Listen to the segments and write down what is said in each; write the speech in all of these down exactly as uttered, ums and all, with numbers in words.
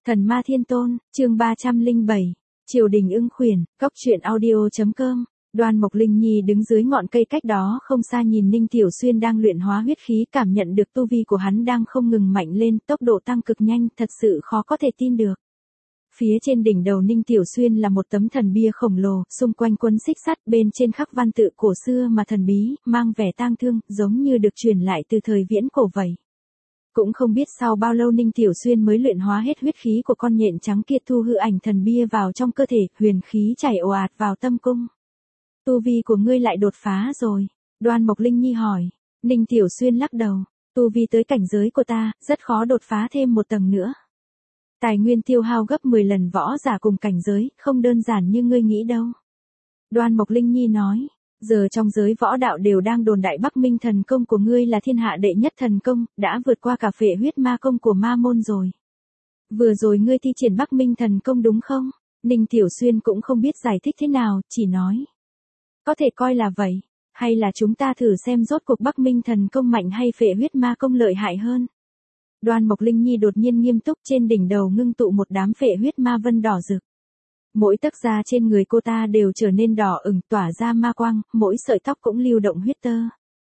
Thần ma thiên tôn, chương ba trăm lẻ bảy, triều đình ưng khuyển, góc truyện audio.com. Đoan Mộc Linh Nhi đứng dưới ngọn cây cách đó không xa nhìn Ninh Tiểu Xuyên đang luyện hóa huyết khí, cảm nhận được tu vi của hắn đang không ngừng mạnh lên, tốc độ tăng cực nhanh, thật sự khó có thể tin được. Phía trên đỉnh đầu Ninh Tiểu Xuyên là một tấm thần bia khổng lồ, xung quanh quấn xích sắt, bên trên khắc văn tự cổ xưa mà thần bí, mang vẻ tang thương, giống như được truyền lại từ thời viễn cổ vậy. Cũng không biết sau bao lâu Ninh Tiểu Xuyên mới luyện hóa hết huyết khí của con nhện trắng kia, thu hư ảnh thần bia vào trong cơ thể, huyền khí chảy ồ ạt vào tâm cung. Tu vi của ngươi lại đột phá rồi. Đoan Mộc Linh Nhi hỏi. Ninh Tiểu Xuyên lắc đầu. Tu vi tới cảnh giới của ta, rất khó đột phá thêm một tầng nữa. Tài nguyên tiêu hao gấp mười lần võ giả cùng cảnh giới, không đơn giản như ngươi nghĩ đâu. Đoan Mộc Linh Nhi nói. Giờ trong giới võ đạo đều đang đồn đại Bắc Minh thần công của ngươi là thiên hạ đệ nhất thần công, đã vượt qua cả phệ huyết ma công của ma môn rồi. Vừa rồi ngươi thi triển Bắc Minh thần công đúng không? Ninh Tiểu Xuyên cũng không biết giải thích thế nào, chỉ nói. Có thể coi là vậy, hay là chúng ta thử xem rốt cuộc Bắc Minh thần công mạnh hay phệ huyết ma công lợi hại hơn. Đoan Mộc Linh Nhi đột nhiên nghiêm túc, trên đỉnh đầu ngưng tụ một đám phệ huyết ma vân đỏ rực. Mỗi tấc da trên người cô ta đều trở nên đỏ ửng, tỏa ra ma quang, mỗi sợi tóc cũng lưu động huyết tơ.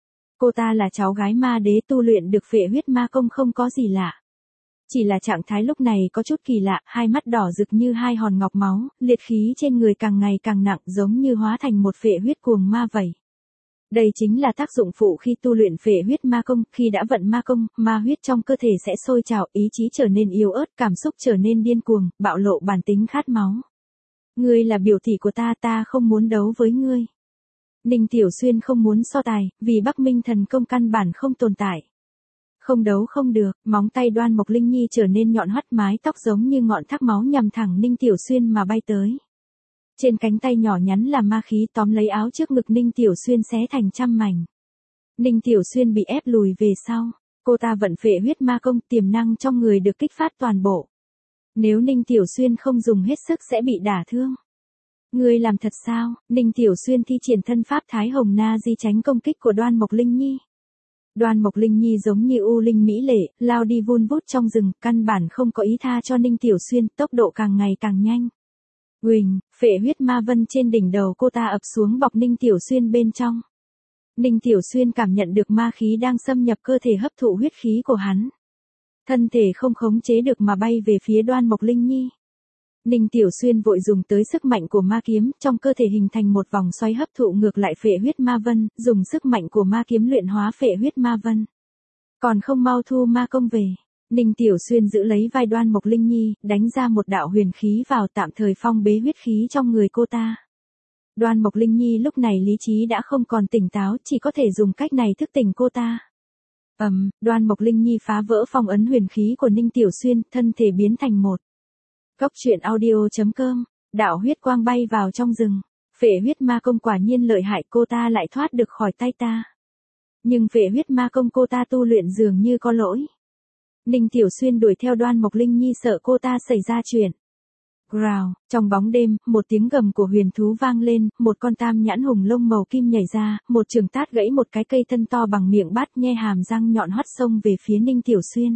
Cô ta là cháu gái ma đế, tu luyện được phệ huyết ma công không có gì lạ. Chỉ là trạng thái lúc này có chút kỳ lạ, hai mắt đỏ rực như hai hòn ngọc máu, liệt khí trên người càng ngày càng nặng, giống như hóa thành một phệ huyết cuồng ma vậy. Đây chính là tác dụng phụ khi tu luyện phệ huyết ma công, khi đã vận ma công, ma huyết trong cơ thể sẽ sôi trào, ý chí trở nên yếu ớt, cảm xúc trở nên điên cuồng, bạo lộ bản tính khát máu. Ngươi là biểu tỷ của ta, ta không muốn đấu với ngươi. Ninh Tiểu Xuyên không muốn so tài, vì Bắc Minh thần công căn bản không tồn tại. Không đấu không được, móng tay Đoan Mộc Linh Nhi trở nên nhọn hoắt, mái tóc giống như ngọn thác máu nhằm thẳng Ninh Tiểu Xuyên mà bay tới. Trên cánh tay nhỏ nhắn là ma khí, tóm lấy áo trước ngực Ninh Tiểu Xuyên xé thành trăm mảnh. Ninh Tiểu Xuyên bị ép lùi về sau, cô ta vận phệ huyết ma công, tiềm năng trong người được kích phát toàn bộ. Nếu Ninh Tiểu Xuyên không dùng hết sức sẽ bị đả thương. Ngươi làm thật sao? Ninh Tiểu Xuyên thi triển thân pháp Thái Hồng Na Di tránh công kích của Đoan Mộc Linh Nhi. Đoan Mộc Linh Nhi giống như u linh mỹ lệ, lao đi vun vút trong rừng, căn bản không có ý tha cho Ninh Tiểu Xuyên, tốc độ càng ngày càng nhanh. Huỳnh, phệ huyết ma vân trên đỉnh đầu cô ta ập xuống bọc Ninh Tiểu Xuyên bên trong. Ninh Tiểu Xuyên cảm nhận được ma khí đang xâm nhập cơ thể, hấp thụ huyết khí của hắn. Thân thể không khống chế được mà bay về phía Đoan Mộc Linh Nhi. Ninh Tiểu Xuyên vội dùng tới sức mạnh của ma kiếm, trong cơ thể hình thành một vòng xoay hấp thụ ngược lại phệ huyết ma vân, dùng sức mạnh của ma kiếm luyện hóa phệ huyết ma vân. Còn không mau thu ma công về. Ninh Tiểu Xuyên giữ lấy vai Đoan Mộc Linh Nhi, đánh ra một đạo huyền khí vào, tạm thời phong bế huyết khí trong người cô ta. Đoan Mộc Linh Nhi lúc này lý trí đã không còn tỉnh táo, chỉ có thể dùng cách này thức tỉnh cô ta. Ầm, um, Đoan Mộc Linh Nhi phá vỡ phong ấn huyền khí của Ninh Tiểu Xuyên, thân thể biến thành một. Góc truyện audio.com, đạo huyết quang bay vào trong rừng. Phệ huyết ma công quả nhiên lợi hại, cô ta lại thoát được khỏi tay ta. Nhưng phệ huyết ma công cô ta tu luyện dường như có lỗi. Ninh Tiểu Xuyên đuổi theo Đoan Mộc Linh Nhi, sợ cô ta xảy ra chuyện. Growl, trong bóng đêm, một tiếng gầm của huyền thú vang lên, một con tam nhãn hùng lông màu kim nhảy ra, một trường tát gãy một cái cây thân to bằng miệng bát, nhe hàm răng nhọn hoắt xông về phía Ninh Tiểu Xuyên.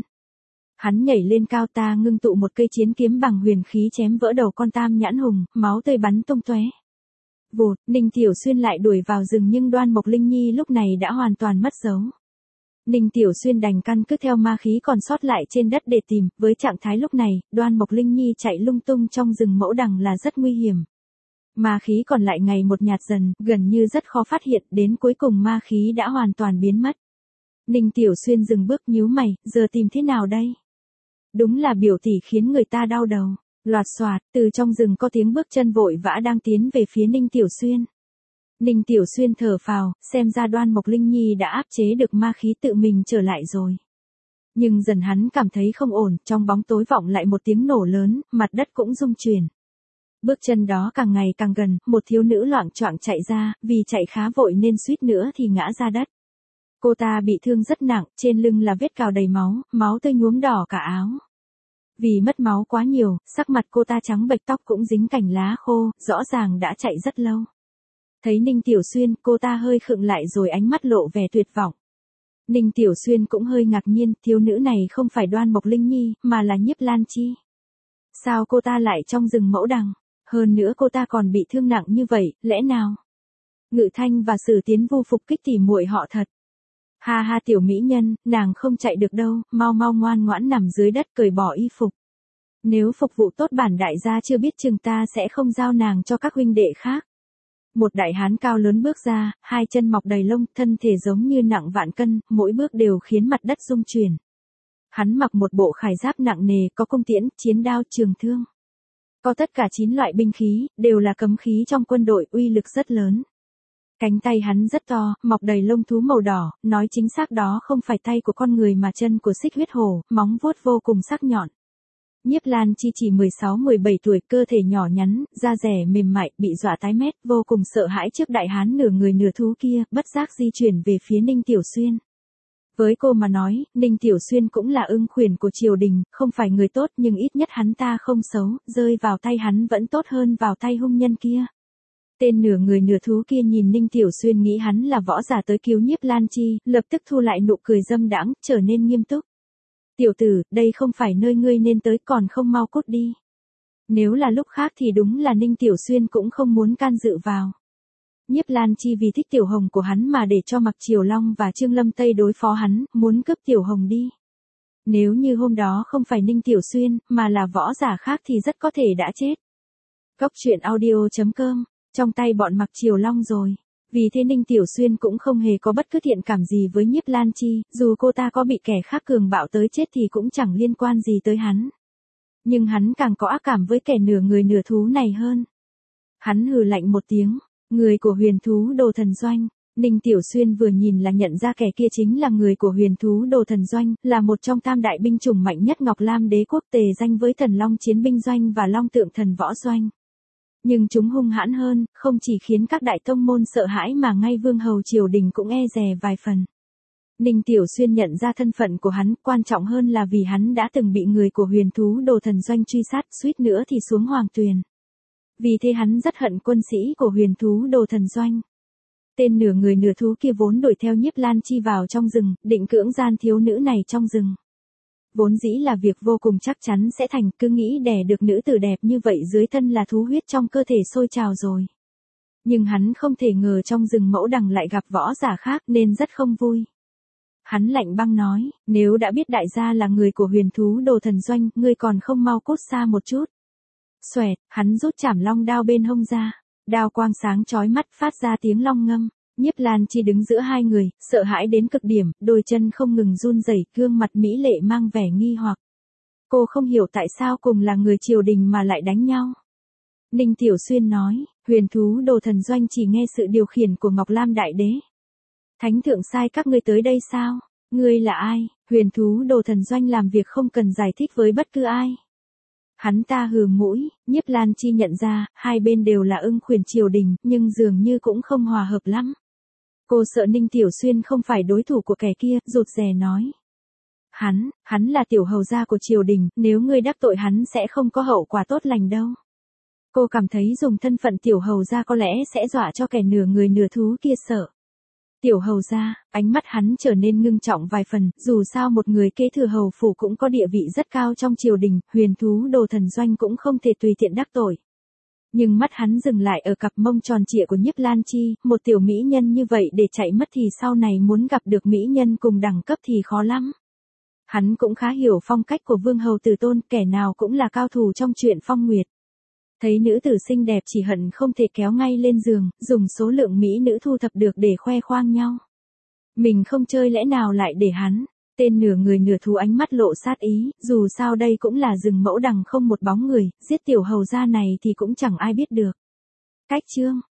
Hắn nhảy lên cao, ta ngưng tụ một cây chiến kiếm bằng huyền khí chém vỡ đầu con tam nhãn hùng, máu tươi bắn tung tóe. Vụt, Ninh Tiểu Xuyên lại đuổi vào rừng, nhưng Đoan Mộc Linh Nhi lúc này đã hoàn toàn mất dấu. Ninh Tiểu Xuyên đành căn cứ theo ma khí còn sót lại trên đất để tìm, với trạng thái lúc này, Đoan Mộc Linh Nhi chạy lung tung trong rừng mẫu đằng là rất nguy hiểm. Ma khí còn lại ngày một nhạt dần, gần như rất khó phát hiện, đến cuối cùng ma khí đã hoàn toàn biến mất. Ninh Tiểu Xuyên dừng bước nhíu mày, giờ tìm thế nào đây? Đúng là biểu tỷ khiến người ta đau đầu. Loạt xoạt, từ trong rừng có tiếng bước chân vội vã đang tiến về phía Ninh Tiểu Xuyên. Ninh Tiểu Xuyên thở phào, xem ra Đoan Mộc Linh Nhi đã áp chế được ma khí, tự mình trở lại rồi. Nhưng dần hắn cảm thấy không ổn, trong bóng tối vọng lại một tiếng nổ lớn, mặt đất cũng rung chuyển. Bước chân đó càng ngày càng gần, một thiếu nữ loạng choạng chạy ra, vì chạy khá vội nên suýt nữa thì ngã ra đất. Cô ta bị thương rất nặng, trên lưng là vết cào đầy máu, máu tươi nhuốm đỏ cả áo. Vì mất máu quá nhiều, sắc mặt cô ta trắng bệch, tóc cũng dính cành lá khô, rõ ràng đã chạy rất lâu. Thấy Ninh Tiểu Xuyên, cô ta hơi khựng lại rồi ánh mắt lộ vẻ tuyệt vọng. Ninh Tiểu Xuyên cũng hơi ngạc nhiên, thiếu nữ này không phải Đoan Mộc Linh Nhi, mà là Nhiếp Lan Chi. Sao cô ta lại trong rừng mẫu đằng? Hơn nữa cô ta còn bị thương nặng như vậy, lẽ nào? Ngự Thanh và Sử Tiến Vu phục kích tỉ muội họ thật. Ha ha tiểu mỹ nhân, nàng không chạy được đâu, mau mau ngoan ngoãn nằm dưới đất cởi bỏ y phục. Nếu phục vụ tốt bản đại gia chưa biết chừng ta sẽ không giao nàng cho các huynh đệ khác. Một đại hán cao lớn bước ra, hai chân mọc đầy lông, thân thể giống như nặng vạn cân, mỗi bước đều khiến mặt đất rung chuyển. Hắn mặc một bộ khải giáp nặng nề, có cung tiễn, chiến đao, trường thương. Có tất cả chín loại binh khí, đều là cấm khí trong quân đội, uy lực rất lớn. Cánh tay hắn rất to, mọc đầy lông thú màu đỏ, nói chính xác đó không phải tay của con người mà chân của xích huyết hổ, móng vuốt vô cùng sắc nhọn. Nhiếp Lan Chi chỉ mười sáu mười bảy tuổi, cơ thể nhỏ nhắn, da dẻ mềm mại, bị dọa tái mét, vô cùng sợ hãi trước đại hán nửa người nửa thú kia, bất giác di chuyển về phía Ninh Tiểu Xuyên. Với cô mà nói, Ninh Tiểu Xuyên cũng là ưng khuyển của triều đình, không phải người tốt nhưng ít nhất hắn ta không xấu, rơi vào tay hắn vẫn tốt hơn vào tay hung nhân kia. Tên nửa người nửa thú kia nhìn Ninh Tiểu Xuyên nghĩ hắn là võ giả tới cứu Nhiếp Lan Chi, lập tức thu lại nụ cười dâm đãng, trở nên nghiêm túc. Tiểu tử, đây không phải nơi ngươi nên tới, còn không mau cút đi. Nếu là lúc khác thì đúng là Ninh Tiểu Xuyên cũng không muốn can dự vào. Nhiếp Lan Chi vì thích Tiểu Hồng của hắn mà để cho Mặc Triều Long và Trương Lâm Tây đối phó hắn, muốn cướp Tiểu Hồng đi. Nếu như hôm đó không phải Ninh Tiểu Xuyên, mà là võ giả khác thì rất có thể đã chết. Cốc truyện audio chấm com, trong tay bọn Mặc Triều Long rồi. Vì thế Ninh Tiểu Xuyên cũng không hề có bất cứ thiện cảm gì với Nhiếp Lan Chi, dù cô ta có bị kẻ khác cường bạo tới chết thì cũng chẳng liên quan gì tới hắn. Nhưng hắn càng có ác cảm với kẻ nửa người nửa thú này hơn. Hắn hừ lạnh một tiếng, người của huyền thú Đồ Thần Doanh. Ninh Tiểu Xuyên vừa nhìn là nhận ra kẻ kia chính là người của huyền thú Đồ Thần Doanh, là một trong tam đại binh chủng mạnh nhất Ngọc Lam Đế quốc, tề danh với Thần Long Chiến binh doanh và Long Tượng Thần Võ Doanh. Nhưng chúng hung hãn hơn, không chỉ khiến các đại tông môn sợ hãi mà ngay vương hầu triều đình cũng e dè vài phần. Ninh Tiểu Xuyên nhận ra thân phận của hắn, quan trọng hơn là vì hắn đã từng bị người của huyền thú Đồ Thần Doanh truy sát, suýt nữa thì xuống hoàng tuyền. Vì thế hắn rất hận quân sĩ của huyền thú Đồ Thần Doanh. Tên nửa người nửa thú kia vốn đuổi theo Nhiếp Lan Chi vào trong rừng, định cưỡng gian thiếu nữ này trong rừng. Vốn dĩ là việc vô cùng chắc chắn sẽ thành, cứ nghĩ đẻ được nữ tử đẹp như vậy dưới thân là thú huyết trong cơ thể sôi trào rồi. Nhưng hắn không thể ngờ trong rừng mẫu đằng lại gặp võ giả khác nên rất không vui. Hắn lạnh băng nói, nếu đã biết đại gia là người của huyền thú Đồ Thần Doanh, ngươi còn không mau cút xa một chút. Xoẹt, hắn rút chảm long đao bên hông ra, đao quang sáng chói mắt phát ra tiếng long ngâm. Nhiếp Lan Chi đứng giữa hai người, sợ hãi đến cực điểm, đôi chân không ngừng run rẩy, gương mặt mỹ lệ mang vẻ nghi hoặc. Cô không hiểu tại sao cùng là người triều đình mà lại đánh nhau. Ninh Tiểu Xuyên nói, huyền thú Đồ Thần Doanh chỉ nghe sự điều khiển của Ngọc Lam Đại Đế. Thánh thượng sai các ngươi tới đây sao? Ngươi là ai? Huyền thú Đồ Thần Doanh làm việc không cần giải thích với bất cứ ai. Hắn ta hừ mũi, Nhiếp Lan Chi nhận ra, hai bên đều là ưng khuyển triều đình, nhưng dường như cũng không hòa hợp lắm. Cô sợ Ninh Tiểu Xuyên không phải đối thủ của kẻ kia, rụt rè nói. Hắn, hắn là tiểu hầu gia của triều đình, nếu ngươi đắc tội hắn sẽ không có hậu quả tốt lành đâu. Cô cảm thấy dùng thân phận tiểu hầu gia có lẽ sẽ dọa cho kẻ nửa người nửa thú kia sợ. Tiểu hầu gia, ánh mắt hắn trở nên ngưng trọng vài phần, dù sao một người kế thừa hầu phủ cũng có địa vị rất cao trong triều đình, huyền thú Đồ Thần Doanh cũng không thể tùy tiện đắc tội. Nhưng mắt hắn dừng lại ở cặp mông tròn trịa của Nhiếp Lan Chi, một tiểu mỹ nhân như vậy để chạy mất thì sau này muốn gặp được mỹ nhân cùng đẳng cấp thì khó lắm. Hắn cũng khá hiểu phong cách của vương hầu Từ Tôn, kẻ nào cũng là cao thủ trong chuyện phong nguyệt. Thấy nữ tử xinh đẹp chỉ hận không thể kéo ngay lên giường, dùng số lượng mỹ nữ thu thập được để khoe khoang nhau. Mình không chơi lẽ nào lại để hắn. Tên nửa người nửa thú ánh mắt lộ sát ý, dù sao đây cũng là rừng mẫu đằng không một bóng người, giết tiểu hầu gia này thì cũng chẳng ai biết được. Cách chương